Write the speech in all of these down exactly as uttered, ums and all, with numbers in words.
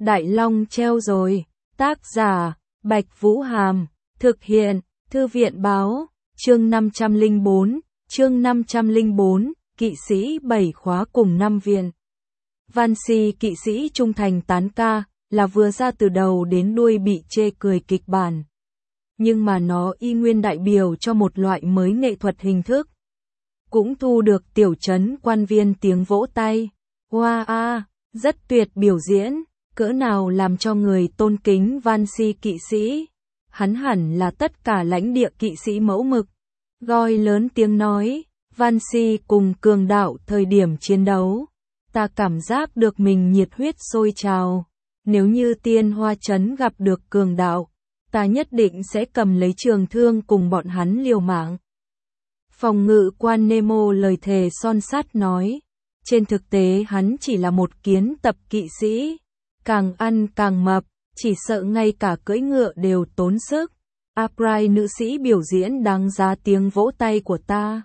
Đại Long treo rồi. Tác giả, Bạch Vũ Hàm. Thực hiện, Thư viện Báo. Chương năm trăm lẻ bốn, chương năm trăm lẻ bốn, kỵ sĩ bảy khóa cùng năm viên. Van Si kỵ sĩ trung thành tán ca, là vừa ra từ đầu đến đuôi bị chê cười kịch bản. Nhưng mà nó y nguyên đại biểu cho một loại mới nghệ thuật hình thức. Cũng thu được tiểu trấn quan viên tiếng vỗ tay. Wow a, rất tuyệt biểu diễn, cỡ nào làm cho người tôn kính Van Si kỵ sĩ. Hắn hẳn là tất cả lãnh địa kỵ sĩ mẫu mực. Goi lớn tiếng nói, Van Si cùng cường đạo thời điểm chiến đấu. Ta cảm giác được mình nhiệt huyết sôi trào. Nếu như Tiên Hoa Trấn gặp được cường đạo, ta nhất định sẽ cầm lấy trường thương cùng bọn hắn liều mạng. Phòng ngự quan Nemo lời thề son sắt nói. Trên thực tế hắn chỉ là một kiến tập kỵ sĩ. Càng ăn càng mập, chỉ sợ ngay cả cưỡi ngựa đều tốn sức. April nữ sĩ biểu diễn đáng giá tiếng vỗ tay của ta.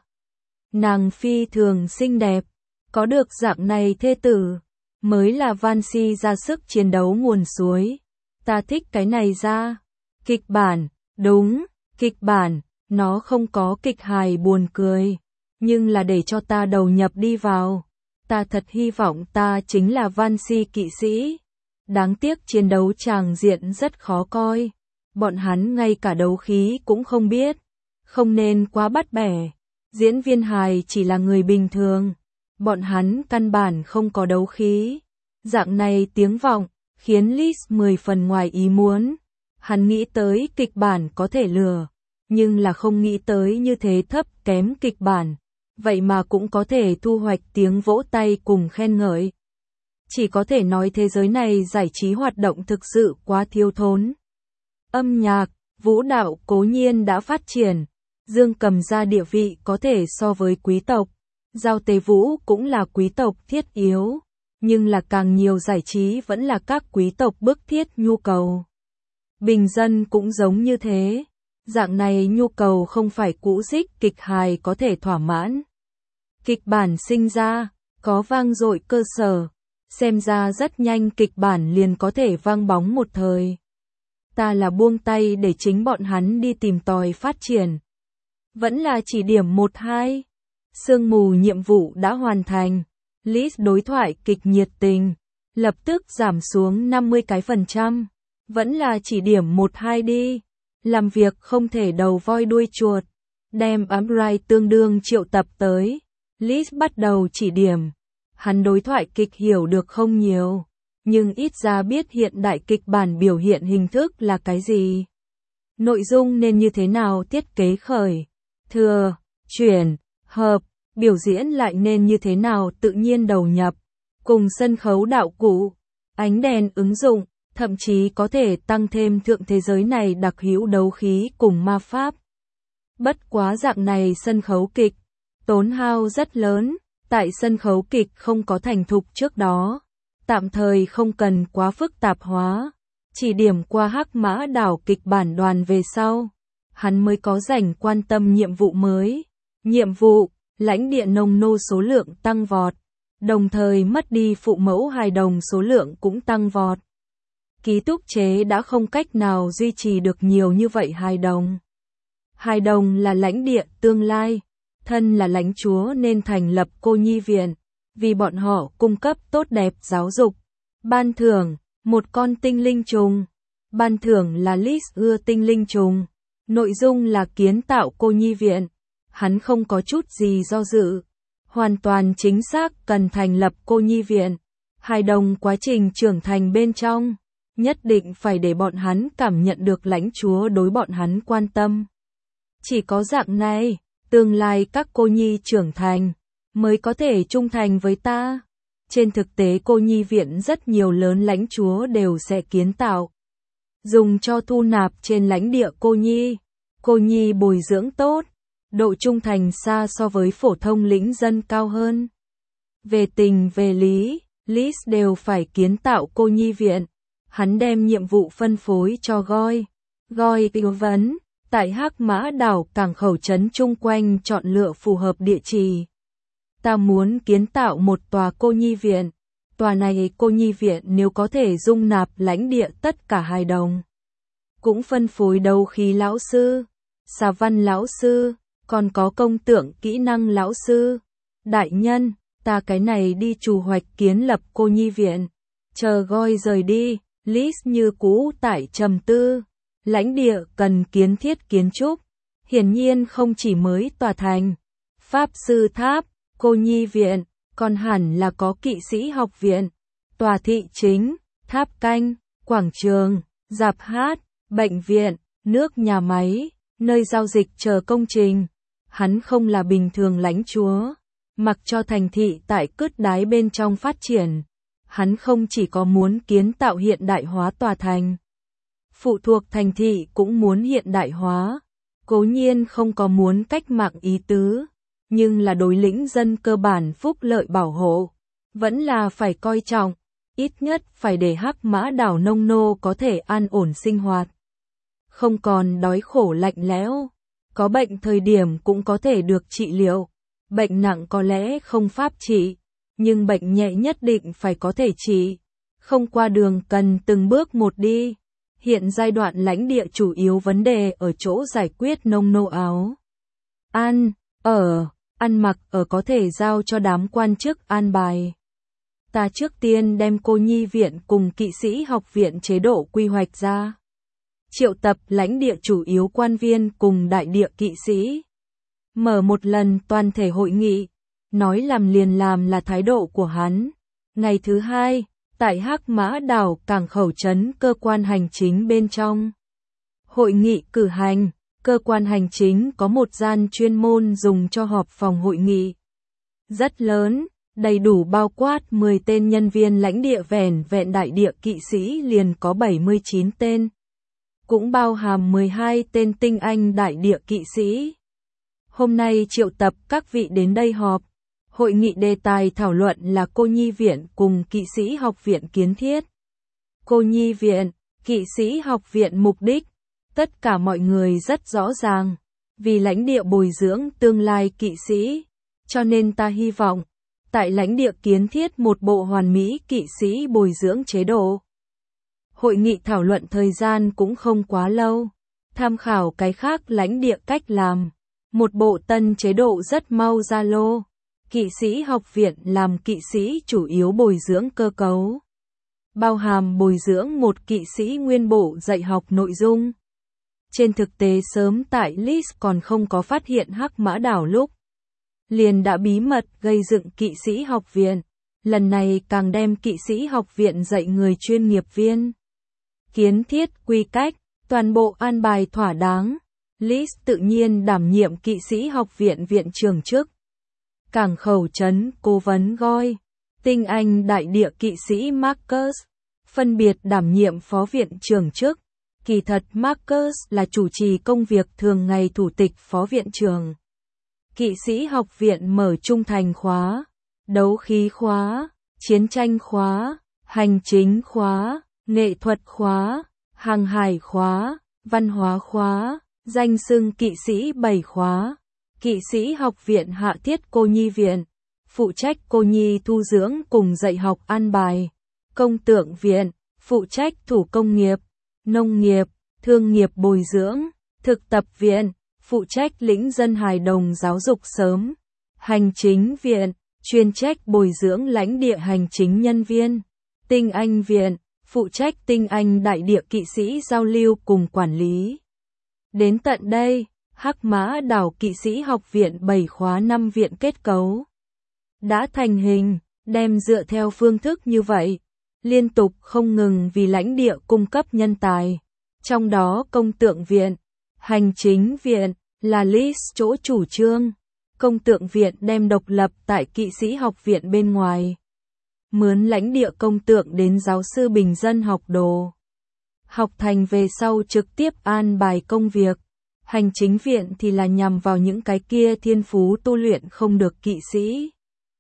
Nàng phi thường xinh đẹp, có được dạng này thê tử, mới là Van Si ra sức chiến đấu nguồn suối. Ta thích cái này ra. Kịch bản, đúng, kịch bản, nó không có kịch hài buồn cười, nhưng là để cho ta đầu nhập đi vào. Ta thật hy vọng ta chính là Van Si kỵ sĩ. Đáng tiếc chiến đấu tràng diện rất khó coi. Bọn hắn ngay cả đấu khí cũng không biết. Không nên quá bắt bẻ. Diễn viên hài chỉ là người bình thường. Bọn hắn căn bản không có đấu khí. Dạng này tiếng vọng, khiến Liz mười phần ngoài ý muốn. Hắn nghĩ tới kịch bản có thể lừa, nhưng là không nghĩ tới như thế thấp kém kịch bản. Vậy mà cũng có thể thu hoạch tiếng vỗ tay cùng khen ngợi. Chỉ có thể nói thế giới này giải trí hoạt động thực sự quá thiếu thốn. Âm nhạc, vũ đạo cố nhiên đã phát triển. Dương cầm ra địa vị có thể so với quý tộc. Giao tế vũ cũng là quý tộc thiết yếu. Nhưng là càng nhiều giải trí vẫn là các quý tộc bức thiết nhu cầu. Bình dân cũng giống như thế. Dạng này nhu cầu không phải cũ dích kịch hài có thể thỏa mãn. Kịch bản sinh ra, có vang dội cơ sở. Xem ra rất nhanh kịch bản liền có thể vang bóng một thời. Ta là buông tay để chính bọn hắn đi tìm tòi phát triển. Vẫn là chỉ điểm một hai. Sương mù nhiệm vụ đã hoàn thành. Liz đối thoại kịch nhiệt tình. Lập tức giảm xuống năm mươi cái phần trăm. Vẫn là chỉ điểm một hai đi. Làm việc không thể đầu voi đuôi chuột. Đem Amrai tương đương triệu tập tới. Liz bắt đầu chỉ điểm. Hắn đối thoại kịch hiểu được không nhiều, nhưng ít ra biết hiện đại kịch bản biểu hiện hình thức là cái gì. Nội dung nên như thế nào thiết kế khởi, thừa, chuyển, hợp, biểu diễn lại nên như thế nào tự nhiên đầu nhập, cùng sân khấu đạo cụ, ánh đèn ứng dụng, thậm chí có thể tăng thêm thượng thế giới này đặc hữu đấu khí cùng ma pháp. Bất quá dạng này sân khấu kịch, tốn hao rất lớn. Tại sân khấu kịch không có thành thục trước đó, tạm thời không cần quá phức tạp hóa, chỉ điểm qua Hắc Mã đảo kịch bản đoàn về sau, hắn mới có rảnh quan tâm nhiệm vụ mới. Nhiệm vụ, lãnh địa nông nô số lượng tăng vọt, đồng thời mất đi phụ mẫu hài đồng số lượng cũng tăng vọt. Ký túc chế đã không cách nào duy trì được nhiều như vậy hài đồng. Hài đồng là lãnh địa tương lai. Thân là lãnh chúa nên thành lập cô nhi viện, vì bọn họ cung cấp tốt đẹp giáo dục. Ban thưởng, một con tinh linh trùng. Ban thưởng là Liz ưa tinh linh trùng. Nội dung là kiến tạo cô nhi viện. Hắn không có chút gì do dự. Hoàn toàn chính xác cần thành lập cô nhi viện. Hài đồng quá trình trưởng thành bên trong, nhất định phải để bọn hắn cảm nhận được lãnh chúa đối bọn hắn quan tâm. Chỉ có dạng này, tương lai các cô nhi trưởng thành, mới có thể trung thành với ta. Trên thực tế cô nhi viện rất nhiều lớn lãnh chúa đều sẽ kiến tạo. Dùng cho thu nạp trên lãnh địa cô nhi. Cô nhi bồi dưỡng tốt, độ trung thành xa so với phổ thông lĩnh dân cao hơn. Về tình về lý, Liz đều phải kiến tạo cô nhi viện. Hắn đem nhiệm vụ phân phối cho Goi. Goi tư vấn. Tại Hắc Mã đảo cảng khẩu trấn chung quanh chọn lựa phù hợp địa chỉ. Ta muốn kiến tạo một tòa cô nhi viện. Tòa này cô nhi viện nếu có thể dung nạp lãnh địa tất cả hài đồng. Cũng phân phối đấu khí lão sư, xà văn lão sư, còn có công tượng kỹ năng lão sư. Đại nhân, ta cái này đi chủ hoạch kiến lập cô nhi viện. Chờ Goi rời đi, Liz như cũ tại trầm tư. Lãnh địa cần kiến thiết kiến trúc. Hiển nhiên không chỉ mới tòa thành, pháp sư tháp, cô nhi viện, còn hẳn là có kỵ sĩ học viện, tòa thị chính, tháp canh, quảng trường, rạp hát, bệnh viện, nước nhà máy, nơi giao dịch chờ công trình. Hắn không là bình thường lãnh chúa, mặc cho thành thị tại cứt đáy bên trong phát triển. Hắn không chỉ có muốn kiến tạo hiện đại hóa tòa thành, phụ thuộc thành thị cũng muốn hiện đại hóa. Cố nhiên không có muốn cách mạng ý tứ, nhưng là đối lĩnh dân cơ bản phúc lợi bảo hộ, vẫn là phải coi trọng, ít nhất phải để Hắc Mã đảo nông nô có thể an ổn sinh hoạt. Không còn đói khổ lạnh lẽo, có bệnh thời điểm cũng có thể được trị liệu, bệnh nặng có lẽ không pháp trị, nhưng bệnh nhẹ nhất định phải có thể trị, không qua đường cần từng bước một đi. Hiện giai đoạn lãnh địa chủ yếu vấn đề ở chỗ giải quyết nông nô áo. Ăn, ở, ăn mặc ở có thể giao cho đám quan chức an bài. Ta trước tiên đem cô nhi viện cùng kỵ sĩ học viện chế độ quy hoạch ra. Triệu tập lãnh địa chủ yếu quan viên cùng đại địa kỵ sĩ. Mở một lần toàn thể hội nghị. Nói làm liền làm là thái độ của hắn. Ngày thứ hai, tại Hắc Mã đảo cảng khẩu trấn cơ quan hành chính bên trong. Hội nghị cử hành, cơ quan hành chính có một gian chuyên môn dùng cho họp phòng hội nghị. Rất lớn, đầy đủ bao quát mười tên nhân viên lãnh địa vẻn vẹn đại địa kỵ sĩ liền có bảy mươi chín tên. Cũng bao hàm mười hai tên tinh anh đại địa kỵ sĩ. Hôm nay triệu tập các vị đến đây họp. Hội nghị đề tài thảo luận là cô nhi viện cùng kỵ sĩ học viện kiến thiết. Cô nhi viện, kỵ sĩ học viện mục đích, tất cả mọi người rất rõ ràng, vì lãnh địa bồi dưỡng tương lai kỵ sĩ, cho nên ta hy vọng, tại lãnh địa kiến thiết một bộ hoàn mỹ kỵ sĩ bồi dưỡng chế độ. Hội nghị thảo luận thời gian cũng không quá lâu, tham khảo cái khác lãnh địa cách làm, một bộ tân chế độ rất mau ra lô. Kỵ sĩ học viện làm kỵ sĩ chủ yếu bồi dưỡng cơ cấu, bao hàm bồi dưỡng một kỵ sĩ nguyên bộ dạy học nội dung. Trên thực tế sớm tại Liz còn không có phát hiện Hắc Mã đảo lúc, liền đã bí mật gây dựng kỵ sĩ học viện, lần này càng đem kỵ sĩ học viện dạy người chuyên nghiệp viên. Kiến thiết quy cách, toàn bộ an bài thỏa đáng, Liz tự nhiên đảm nhiệm kỵ sĩ học viện viện trưởng chức. Cảng khẩu trấn cố vấn Goi, tinh anh đại địa kỵ sĩ Marcus, phân biệt đảm nhiệm phó viện trưởng chức. Kỳ thật Marcus là chủ trì công việc thường ngày thủ tịch phó viện trưởng. Kỵ sĩ học viện mở trung thành khóa, đấu khí khóa, chiến tranh khóa, hành chính khóa, nghệ thuật khóa, hàng hải khóa, văn hóa khóa, danh xưng kỵ sĩ bảy khóa. Kỵ sĩ học viện hạ thiết cô nhi viện, phụ trách cô nhi thu dưỡng cùng dạy học an bài. Công tượng viện, phụ trách thủ công nghiệp, nông nghiệp, thương nghiệp bồi dưỡng. Thực tập viện, phụ trách lĩnh dân hài đồng giáo dục sớm. Hành chính viện, chuyên trách bồi dưỡng lãnh địa hành chính nhân viên. Tinh anh viện, phụ trách tinh anh đại địa kỵ sĩ giao lưu cùng quản lý. Đến tận đây, Hắc Mã đảo kỵ sĩ học viện bảy khóa năm viện kết cấu đã thành hình, đem dựa theo phương thức như vậy, liên tục không ngừng vì lãnh địa cung cấp nhân tài. Trong đó công tượng viện, hành chính viện là Liz chỗ chủ trương, công tượng viện đem độc lập tại kỵ sĩ học viện bên ngoài. Mướn lãnh địa công tượng đến giáo sư bình dân học đồ. Học thành về sau trực tiếp an bài công việc. Hành chính viện thì là nhằm vào những cái kia thiên phú tu luyện không được kỵ sĩ.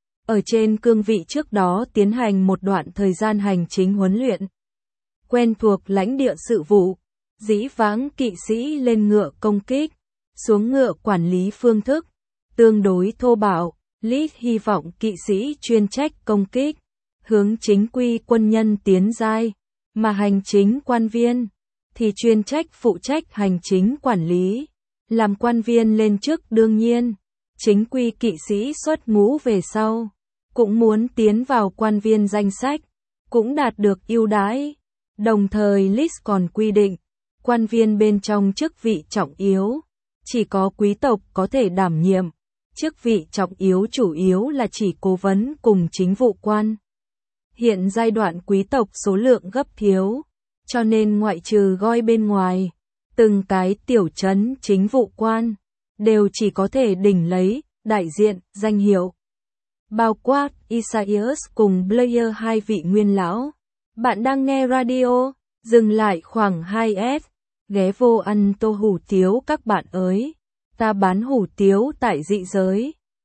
Ở trên cương vị trước đó tiến hành một đoạn thời gian hành chính huấn luyện. Quen thuộc lãnh địa sự vụ, dĩ vãng kỵ sĩ lên ngựa công kích, xuống ngựa quản lý phương thức, tương đối thô bạo. Liz hy vọng kỵ sĩ chuyên trách công kích, hướng chính quy quân nhân tiến giai, mà hành chính quan viên thì chuyên trách phụ trách hành chính quản lý. Làm quan viên lên chức đương nhiên, chính quy kỵ sĩ xuất ngũ về sau, cũng muốn tiến vào quan viên danh sách, cũng đạt được ưu đãi. Đồng thời list còn quy định, quan viên bên trong chức vị trọng yếu, chỉ có quý tộc có thể đảm nhiệm. Chức vị trọng yếu chủ yếu là chỉ cố vấn cùng chính vụ quan. Hiện giai đoạn quý tộc số lượng gấp thiếu, cho nên ngoại trừ goi bên ngoài, từng cái tiểu trấn chính vụ quan, đều chỉ có thể đỉnh lấy, đại diện, danh hiệu. Bao quát Isaias cùng Blair hai vị nguyên lão. Bạn đang nghe radio, dừng lại khoảng hai s, ghé vô ăn tô hủ tiếu các bạn ơi. Ta bán hủ tiếu tại dị giới.